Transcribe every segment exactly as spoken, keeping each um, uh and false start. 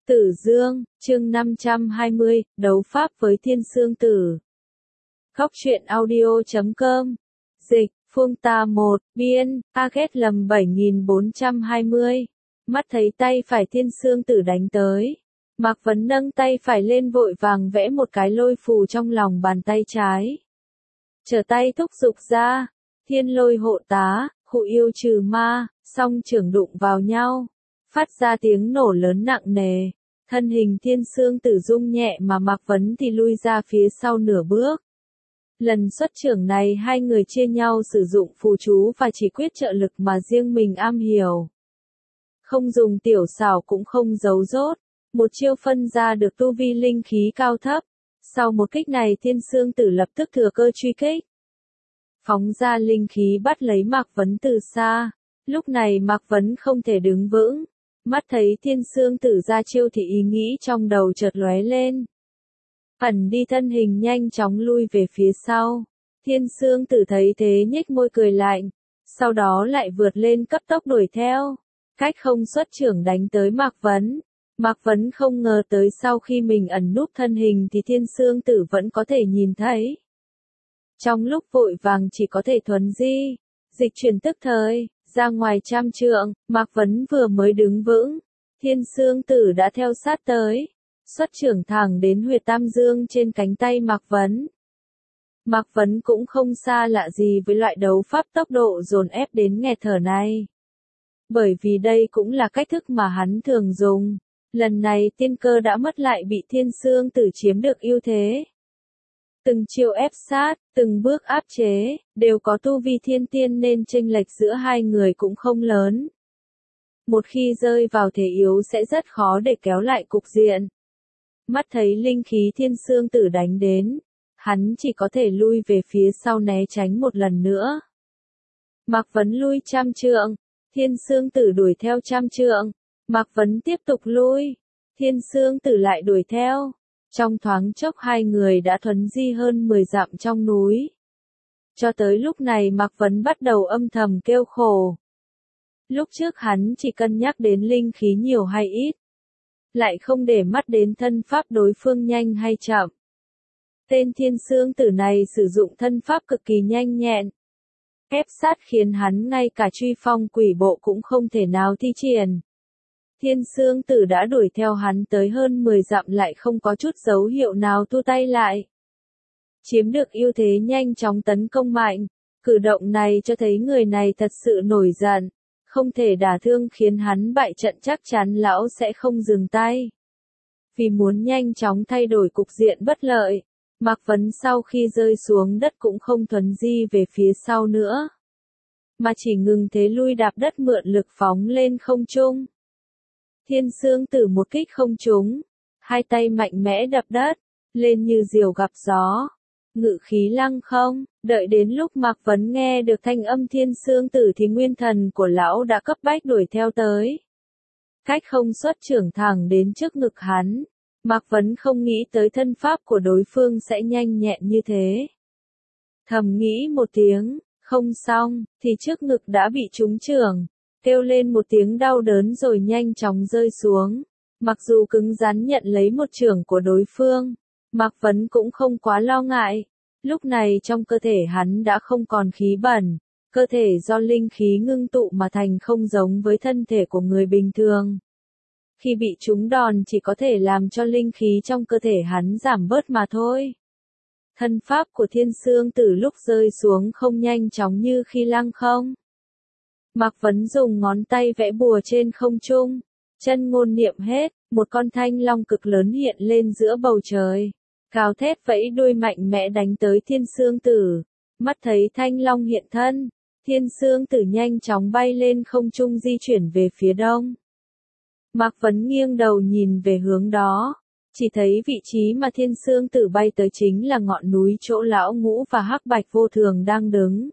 Tử Dương, chương năm trăm hai mươi, đấu pháp với Thiên Sương Tử. Góc truyện audio chấm com. Dịch, Phương Tà một, biên, a ghét lầm bảy nghìn bốn trăm hai mươi. Mắt thấy tay phải Thiên Sương Tử đánh tới. Mạc Vấn nâng tay phải lên vội vàng vẽ một cái lôi phù trong lòng bàn tay trái. Trở tay thúc giục ra. Thiên lôi hộ tá, hộ yêu trừ ma, song trưởng đụng vào nhau. Phát ra tiếng nổ lớn nặng nề. Thân hình Thiên Sương Tử rung nhẹ mà Mạc Vấn thì lui ra phía sau nửa bước. Lần xuất trưởng này hai người chia nhau sử dụng phù chú và chỉ quyết trợ lực mà riêng mình am hiểu. Không dùng tiểu xảo cũng không giấu rốt. Một chiêu phân ra được tu vi linh khí cao thấp. Sau một kích này Thiên Sương Tử lập tức thừa cơ truy kích. Phóng ra linh khí bắt lấy Mạc Vấn từ xa. Lúc này Mạc Vấn không thể đứng vững. Mắt thấy Thiên Sương Tử ra chiêu thì ý nghĩ trong đầu chợt lóe lên. Ẩn đi thân hình nhanh chóng lui về phía sau. Thiên Sương Tử thấy thế nhếch môi cười lạnh. Sau đó lại vượt lên cấp tốc đuổi theo. Cách không xuất trưởng đánh tới Mạc Vấn. Mạc Vấn không ngờ tới sau khi mình ẩn núp thân hình thì Thiên Sương Tử vẫn có thể nhìn thấy. Trong lúc vội vàng chỉ có thể thuấn di. Dịch chuyển tức thời. Ra ngoài trăm trượng, Mạc Vấn vừa mới đứng vững. Thiên Sương Tử đã theo sát tới. Xuất trưởng thẳng đến huyệt tam dương trên cánh tay Mạc Vấn. Mạc Vấn cũng không xa lạ gì với loại đấu pháp tốc độ dồn ép đến nghẹt thở này. Bởi vì đây cũng là cách thức mà hắn thường dùng. Lần này tiên cơ đã mất lại bị Thiên Sương Tử chiếm được ưu thế. Từng chiêu ép sát, từng bước áp chế, đều có tu vi thiên tiên nên chênh lệch giữa hai người cũng không lớn. Một khi rơi vào thế yếu sẽ rất khó để kéo lại cục diện. Mắt thấy linh khí Thiên Sương Tử đánh đến, hắn chỉ có thể lui về phía sau né tránh một lần nữa. Mạc Vấn lui trăm trượng, Thiên Sương Tử đuổi theo trăm trượng, Mạc Vấn tiếp tục lui, Thiên Sương Tử lại đuổi theo. Trong thoáng chốc hai người đã thuấn di hơn mười dặm trong núi. Cho tới lúc này Mạc Vấn bắt đầu âm thầm kêu khổ. Lúc trước hắn chỉ cân nhắc đến linh khí nhiều hay ít. Lại không để mắt đến thân pháp đối phương nhanh hay chậm. Tên Thiên Sương Tử này sử dụng thân pháp cực kỳ nhanh nhẹn. Ép sát khiến hắn ngay cả truy phong quỷ bộ cũng không thể nào thi triển. Thiên Sương Tử đã đuổi theo hắn tới hơn mười dặm lại không có chút dấu hiệu nào thu tay lại. Chiếm được ưu thế nhanh chóng tấn công mạnh, cử động này cho thấy người này thật sự nổi giận, không thể đả thương khiến hắn bại trận chắc chắn lão sẽ không dừng tay. Vì muốn nhanh chóng thay đổi cục diện bất lợi, Mạc Vấn sau khi rơi xuống đất cũng không thuấn di về phía sau nữa, mà chỉ ngừng thế lui đạp đất mượn lực phóng lên không trung. Thiên Sương Tử một kích không trúng, hai tay mạnh mẽ đập đất, lên như diều gặp gió, ngự khí lăng không, đợi đến lúc Mạc Vấn nghe được thanh âm Thiên Sương Tử thì nguyên thần của lão đã cấp bách đuổi theo tới. Cách không xuất trưởng thẳng đến trước ngực hắn, Mạc Vấn không nghĩ tới thân pháp của đối phương sẽ nhanh nhẹn như thế. Thầm nghĩ một tiếng, không xong, thì trước ngực đã bị trúng trưởng. Kêu lên một tiếng đau đớn rồi nhanh chóng rơi xuống. Mặc dù cứng rắn nhận lấy một chưởng của đối phương, Mạc Vấn cũng không quá lo ngại. Lúc này trong cơ thể hắn đã không còn khí bẩn, cơ thể do linh khí ngưng tụ mà thành không giống với thân thể của người bình thường. Khi bị trúng đòn chỉ có thể làm cho linh khí trong cơ thể hắn giảm bớt mà thôi. Thân pháp của Thiên Sương Tử lúc rơi xuống không nhanh chóng như khi lăng không. Mạc Vấn dùng ngón tay vẽ bùa trên không trung, chân ngôn niệm hết, một con thanh long cực lớn hiện lên giữa bầu trời, gào thét vẫy đuôi mạnh mẽ đánh tới Thiên Sương Tử. Mắt thấy thanh long hiện thân, Thiên Sương Tử nhanh chóng bay lên không trung di chuyển về phía đông. Mạc Vấn nghiêng đầu nhìn về hướng đó, chỉ thấy vị trí mà Thiên Sương Tử bay tới chính là ngọn núi chỗ lão Ngũ và Hắc Bạch Vô Thường đang đứng.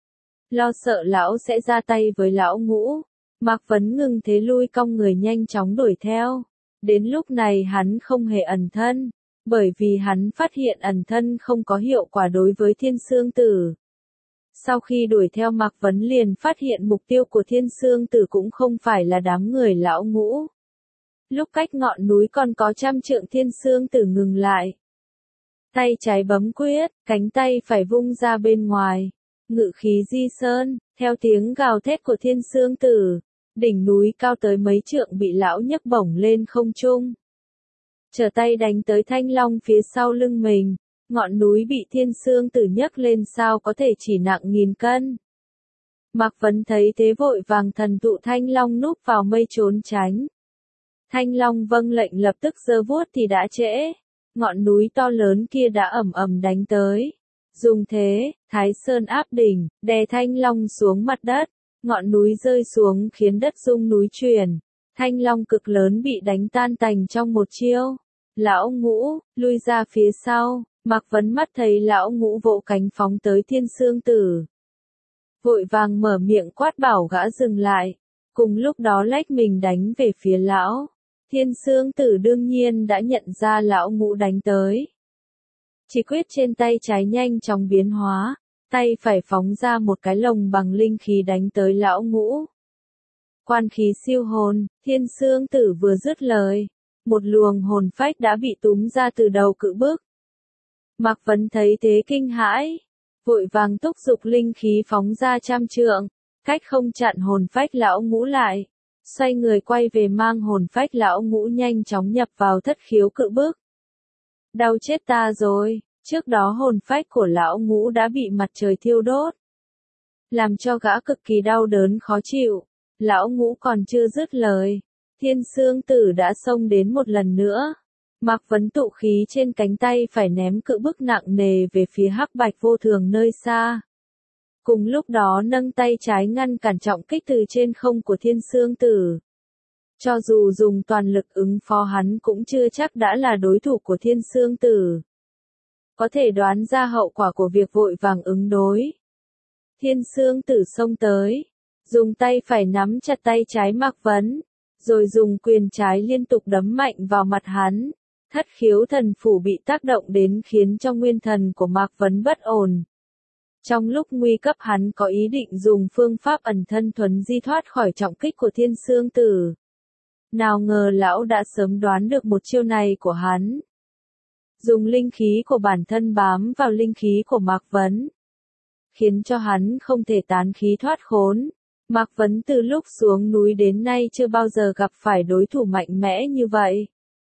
Lo sợ lão sẽ ra tay với lão Ngũ, Mạc Vấn ngừng thế lui cong người nhanh chóng đuổi theo. Đến lúc này hắn không hề ẩn thân, bởi vì hắn phát hiện ẩn thân không có hiệu quả đối với Thiên Sương Tử. Sau khi đuổi theo Mạc Vấn liền phát hiện mục tiêu của Thiên Sương Tử cũng không phải là đám người lão Ngũ. Lúc cách ngọn núi còn có trăm trượng Thiên Sương Tử ngừng lại. Tay trái bấm quyết, cánh tay phải vung ra bên ngoài. Ngự khí di sơn, theo tiếng gào thét của Thiên Sương Tử. Đỉnh núi cao tới mấy trượng bị lão nhấc bổng lên không trung. Trở tay đánh tới thanh long phía sau lưng mình. Ngọn núi bị Thiên Sương Tử nhấc lên sao có thể chỉ nặng nghìn cân. Mạc Vấn thấy thế vội vàng thần tụ thanh long núp vào mây trốn tránh. Thanh long vâng lệnh lập tức giơ vuốt thì đã trễ. Ngọn núi to lớn kia đã ầm ầm đánh tới. Dùng thế, Thái Sơn áp đỉnh, đè thanh long xuống mặt đất. Ngọn núi rơi xuống khiến đất rung núi chuyển. Thanh long cực lớn bị đánh tan tành trong một chiêu. Lão Ngũ, lui ra phía sau. Mạc Vấn mắt thấy lão Ngũ vỗ cánh phóng tới Thiên Sương Tử. Vội vàng mở miệng quát bảo gã dừng lại. Cùng lúc đó lách mình đánh về phía lão. Thiên Sương Tử đương nhiên đã nhận ra lão Ngũ đánh tới. Chỉ quyết trên tay trái nhanh chóng biến hóa. Tay phải phóng ra một cái lồng bằng linh khí đánh tới lão Ngũ. Quan khí siêu hồn, Thiên Sương Tử vừa dứt lời. Một luồng hồn phách đã bị túm ra từ đầu cự bức. Mạc Vấn thấy thế kinh hãi. Vội vàng thúc giục linh khí phóng ra trăm trượng. Cách không chặn hồn phách lão Ngũ lại. Xoay người quay về mang hồn phách lão Ngũ nhanh chóng nhập vào thất khiếu cự bức. Đau chết ta rồi, trước đó hồn phách của lão Ngũ đã bị mặt trời thiêu đốt. Làm cho gã cực kỳ đau đớn khó chịu. Lão Ngũ còn chưa dứt lời. Thiên Sương Tử đã xông đến một lần nữa. Mạc Vấn tụ khí trên cánh tay phải ném cự bức nặng nề về phía hắc bạch vô thường nơi xa. Cùng lúc đó nâng tay trái ngăn cản trọng kích từ trên không của Thiên Sương Tử. Cho dù dùng toàn lực ứng phó hắn cũng chưa chắc đã là đối thủ của Thiên Sương Tử. Có thể đoán ra hậu quả của việc vội vàng ứng đối. Thiên Sương Tử xông tới. Dùng tay phải nắm chặt tay trái Mạc Vấn. Rồi dùng quyền trái liên tục đấm mạnh vào mặt hắn. Thất khiếu thần phủ bị tác động đến khiến cho nguyên thần của Mạc Vấn bất ổn. Trong lúc nguy cấp hắn có ý định dùng phương pháp ẩn thân thuấn di thoát khỏi trọng kích của Thiên Sương Tử. Nào ngờ lão đã sớm đoán được một chiêu này của hắn. Dùng linh khí của bản thân bám vào linh khí của Mạc Vấn. Khiến cho hắn không thể tán khí thoát khốn. Mạc Vấn từ lúc xuống núi đến nay chưa bao giờ gặp phải đối thủ mạnh mẽ như vậy.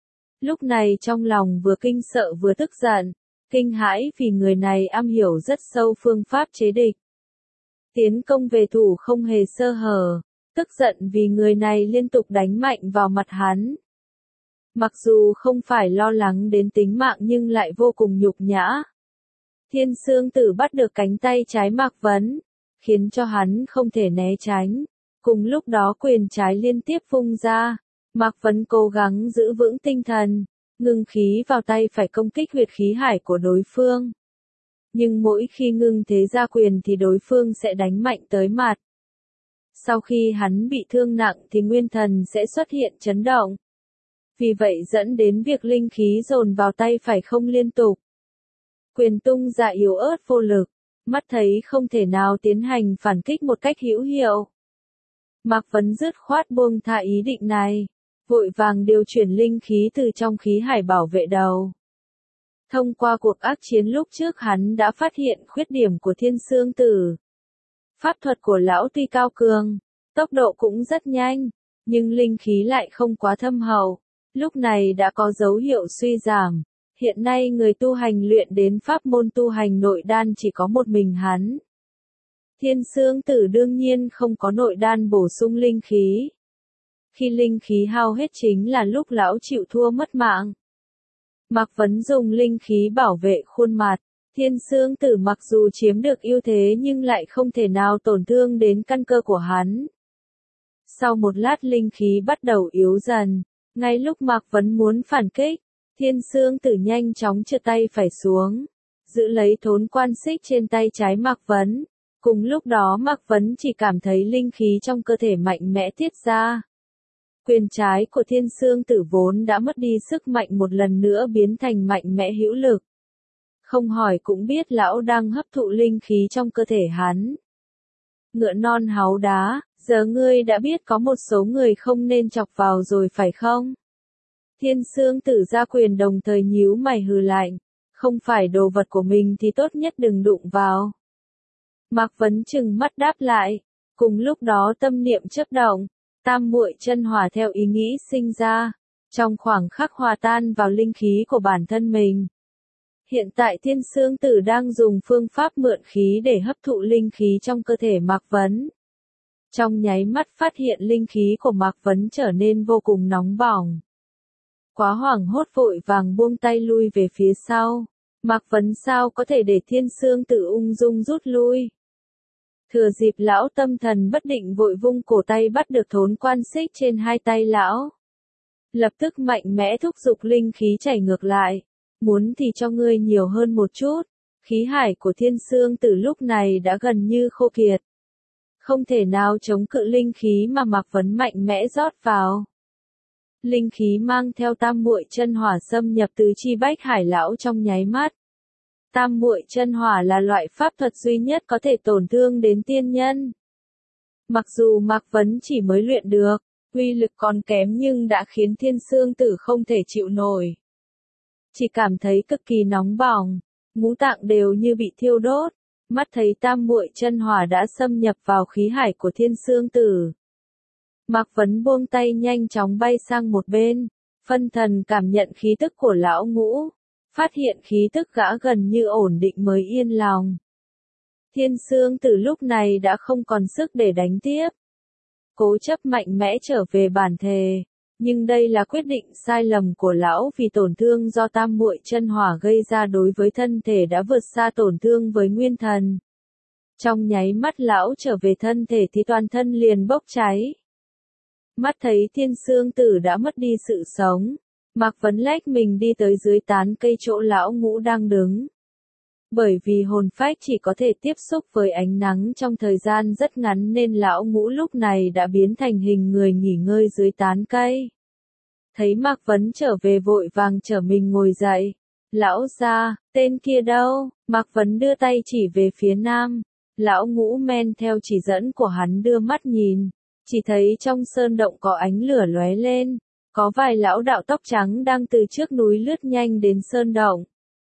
Lúc này trong lòng vừa kinh sợ vừa tức giận, kinh hãi vì người này am hiểu rất sâu phương pháp chế địch. Tiến công về thủ không hề sơ hở, tức giận vì người này liên tục đánh mạnh vào mặt hắn. Mặc dù không phải lo lắng đến tính mạng nhưng lại vô cùng nhục nhã. Thiên Sương Tử bắt được cánh tay trái Mạc Vấn, khiến cho hắn không thể né tránh. Cùng lúc đó quyền trái liên tiếp vung ra. Mạc Vấn cố gắng giữ vững tinh thần, ngưng khí vào tay phải công kích huyệt khí hải của đối phương. Nhưng mỗi khi ngưng thế ra quyền thì đối phương sẽ đánh mạnh tới mặt. Sau khi hắn bị thương nặng thì nguyên thần sẽ xuất hiện chấn động. Vì vậy dẫn đến việc linh khí dồn vào tay phải không liên tục. Quyền tung ra yếu ớt vô lực, mắt thấy không thể nào tiến hành phản kích một cách hữu hiệu. Mạc Vấn dứt khoát buông tha ý định này. Vội vàng điều chuyển linh khí từ trong khí hải bảo vệ đầu. Thông qua cuộc ác chiến lúc trước hắn đã phát hiện khuyết điểm của Thiên Sương Tử. Pháp thuật của lão tuy cao cường, tốc độ cũng rất nhanh, nhưng linh khí lại không quá thâm hậu. Lúc này đã có dấu hiệu suy giảm. Hiện nay người tu hành luyện đến pháp môn tu hành nội đan chỉ có một mình hắn. Thiên Sương Tử đương nhiên không có nội đan bổ sung linh khí. Khi linh khí hao hết chính là lúc lão chịu thua mất mạng. Mạc Vấn dùng linh khí bảo vệ khuôn mặt. Thiên Sương Tử mặc dù chiếm được ưu thế nhưng lại không thể nào tổn thương đến căn cơ của hắn. Sau một lát linh khí bắt đầu yếu dần. Ngay lúc Mạc Vấn muốn phản kích, Thiên Sương Tử nhanh chóng trượt tay phải xuống. Giữ lấy thốn quan xích trên tay trái Mạc Vấn. Cùng lúc đó Mạc Vấn chỉ cảm thấy linh khí trong cơ thể mạnh mẽ tiết ra. Quyền trái của Thiên Sương Tử vốn đã mất đi sức mạnh một lần nữa biến thành mạnh mẽ hữu lực. Không hỏi cũng biết lão đang hấp thụ linh khí trong cơ thể hắn. Ngựa non háu đá, giờ ngươi đã biết có một số người không nên chọc vào rồi phải không? Thiên Sương Tử gia quyền đồng thời nhíu mày hừ lạnh, không phải đồ vật của mình thì tốt nhất đừng đụng vào. Mạc Vấn trừng mắt đáp lại, cùng lúc đó tâm niệm chớp động, tam muội chân hỏa theo ý nghĩ sinh ra, trong khoảng khắc hòa tan vào linh khí của bản thân mình. Hiện tại Thiên Sương Tử đang dùng phương pháp mượn khí để hấp thụ linh khí trong cơ thể Mạc Vấn. Trong nháy mắt phát hiện linh khí của Mạc Vấn trở nên vô cùng nóng bỏng. Quá hoảng hốt vội vàng buông tay lui về phía sau. Mạc Vấn sao có thể để Thiên Sương Tử ung dung rút lui. Thừa dịp lão tâm thần bất định vội vung cổ tay bắt được thốn quan xích trên hai tay lão. Lập tức mạnh mẽ thúc giục linh khí chảy ngược lại. Muốn thì cho ngươi nhiều hơn một chút. Khí hải của Thiên Sương Tử lúc này đã gần như khô kiệt. Không thể nào chống cự linh khí mà Mạc Vấn mạnh mẽ rót vào. Linh khí mang theo tam muội chân hỏa xâm nhập tứ chi bách hải lão trong nháy mắt. Tam muội chân hỏa là loại pháp thuật duy nhất có thể tổn thương đến tiên nhân. Mặc dù Mạc Vấn chỉ mới luyện được, uy lực còn kém nhưng đã khiến Thiên Sương Tử không thể chịu nổi. Chỉ cảm thấy cực kỳ nóng bỏng, ngũ tạng đều như bị thiêu đốt, mắt thấy tam muội chân hỏa đã xâm nhập vào khí hải của Thiên Sương Tử. Mạc Vấn buông tay nhanh chóng bay sang một bên, phân thần cảm nhận khí tức của lão ngũ, phát hiện khí tức gã gần như ổn định mới yên lòng. Thiên Sương Tử lúc này đã không còn sức để đánh tiếp. Cố chấp mạnh mẽ trở về bản thể, nhưng đây là quyết định sai lầm của lão vì tổn thương do tam muội chân hỏa gây ra đối với thân thể đã vượt xa tổn thương với nguyên thần. Trong nháy mắt lão trở về thân thể thì toàn thân liền bốc cháy. Mắt thấy Thiên Sương Tử đã mất đi sự sống, Mạc Vấn lách mình đi tới dưới tán cây chỗ lão ngũ đang đứng. Bởi vì hồn phách chỉ có thể tiếp xúc với ánh nắng trong thời gian rất ngắn nên lão ngũ lúc này đã biến thành hình người nghỉ ngơi dưới tán cây. Thấy Mạc Vấn trở về vội vàng trở mình ngồi dậy. Lão gia, tên kia đâu? Mạc Vấn đưa tay chỉ về phía nam. Lão ngũ men theo chỉ dẫn của hắn đưa mắt nhìn. Chỉ thấy trong sơn động có ánh lửa lóe lên. Có vài lão đạo tóc trắng đang từ trước núi lướt nhanh đến sơn động.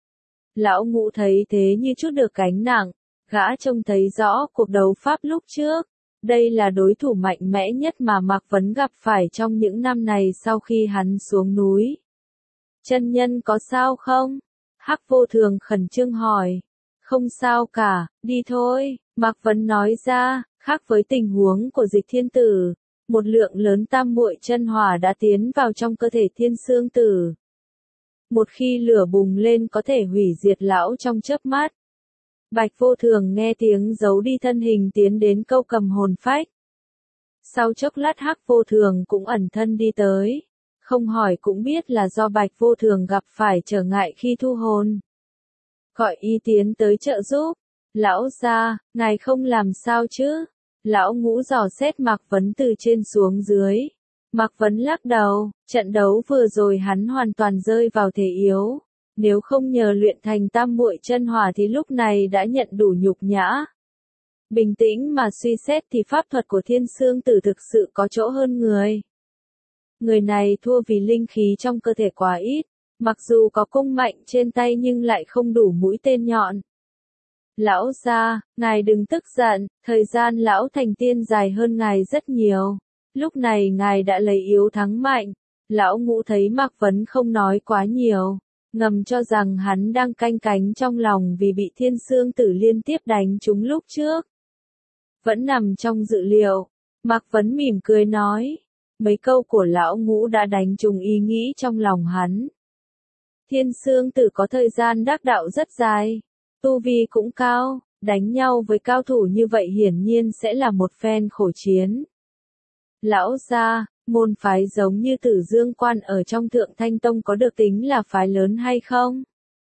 Lão ngũ thấy thế như chút được gánh nặng, gã trông thấy rõ cuộc đấu pháp lúc trước. Đây là đối thủ mạnh mẽ nhất mà Mạc Vấn gặp phải trong những năm này sau khi hắn xuống núi. Chân nhân có sao không? Hắc Vô Thường khẩn trương hỏi. Không sao cả, đi thôi, Mạc Vấn nói ra, khác với tình huống của Dịch Thiên Tử. Một lượng lớn tam muội chân hỏa đã tiến vào trong cơ thể Thiên Sương Tử. Một khi lửa bùng lên có thể hủy diệt lão trong chớp mắt. Bạch Vô Thường nghe tiếng giấu đi thân hình tiến đến câu cầm hồn phách. Sau chốc lát Hắc Vô Thường cũng ẩn thân đi tới. Không hỏi cũng biết là do Bạch Vô Thường gặp phải trở ngại khi thu hồn. Gọi y tiến tới trợ giúp. Lão gia, ngài không làm sao chứ? Lão ngũ dò xét Mạc Vấn từ trên xuống dưới. Mạc Vấn lắc đầu, trận đấu vừa rồi hắn hoàn toàn rơi vào thế yếu. Nếu không nhờ luyện thành tam muội chân hỏa thì lúc này đã nhận đủ nhục nhã. Bình tĩnh mà suy xét thì pháp thuật của Thiên Sương Tử thực sự có chỗ hơn người. Người này thua vì linh khí trong cơ thể quá ít, mặc dù có cung mạnh trên tay nhưng lại không đủ mũi tên nhọn. Lão gia, ngài đừng tức giận, thời gian lão thành tiên dài hơn ngài rất nhiều. Lúc này ngài đã lấy yếu thắng mạnh. Lão ngũ thấy Mạc Vấn không nói quá nhiều, ngầm cho rằng hắn đang canh cánh trong lòng vì bị Thiên Sương Tử liên tiếp đánh trúng lúc trước. Vẫn nằm trong dự liệu. Mạc Vấn mỉm cười nói. Mấy câu của lão ngũ đã đánh trúng ý nghĩ trong lòng hắn. Thiên Sương Tử có thời gian đắc đạo rất dài. Tu vi cũng cao, đánh nhau với cao thủ như vậy hiển nhiên sẽ là một phen khổ chiến. Lão gia, môn phái giống như Tử Dương Quan ở trong Thượng Thanh Tông có được tính là phái lớn hay không?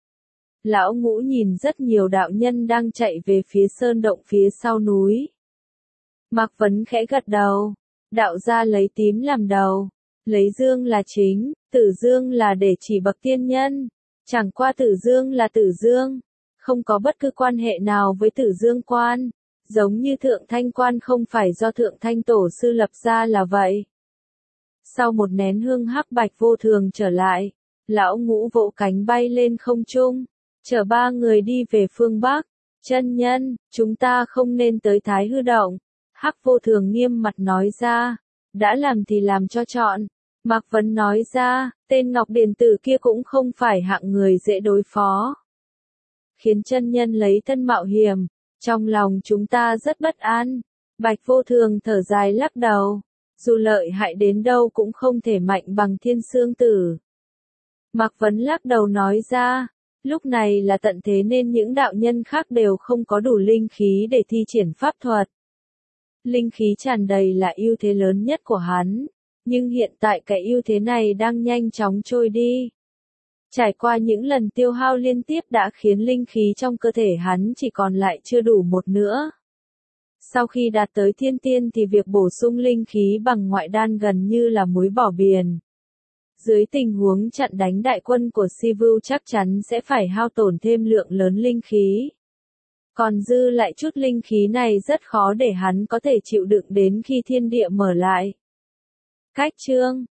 Lão ngũ nhìn rất nhiều đạo nhân đang chạy về phía sơn động phía sau núi. Mạc Vấn khẽ gật đầu. Đạo gia lấy tím làm đầu, lấy dương là chính, Tử Dương là để chỉ bậc tiên nhân. Chẳng qua Tử Dương là Tử Dương, không có bất cứ quan hệ nào với Tử Dương Quan. Giống như Thượng Thanh Quan không phải do Thượng Thanh Tổ sư lập ra là vậy. Sau một nén hương hắc bạch vô thường trở lại, lão ngũ vỗ cánh bay lên không trung, chở ba người đi về phương Bắc. Chân nhân, chúng ta không nên tới Thái Hư Động. Hắc vô thường nghiêm mặt nói ra, đã làm thì làm cho chọn. Mạc Vấn nói ra, tên Ngọc Điền Tử kia cũng không phải hạng người dễ đối phó. Khiến chân nhân lấy thân mạo hiểm, trong lòng chúng ta rất bất an. Bạch vô thường thở dài lắc đầu, dù lợi hại đến đâu cũng không thể mạnh bằng Thiên Xương Tử. Mạc Vấn lắc đầu nói ra, lúc này là tận thế nên những đạo nhân khác đều không có đủ linh khí để thi triển pháp thuật. Linh khí tràn đầy là ưu thế lớn nhất của hắn, nhưng hiện tại cái ưu thế này đang nhanh chóng trôi đi. Trải qua những lần tiêu hao liên tiếp đã khiến linh khí trong cơ thể hắn chỉ còn lại chưa đủ một nữa. Sau khi đạt tới thiên tiên thì việc bổ sung linh khí bằng ngoại đan gần như là muối bỏ biển. Dưới tình huống chặn đánh đại quân của Sivu chắc chắn sẽ phải hao tổn thêm lượng lớn linh khí. Còn dư lại chút linh khí này rất khó để hắn có thể chịu đựng đến khi thiên địa mở lại. Cách chương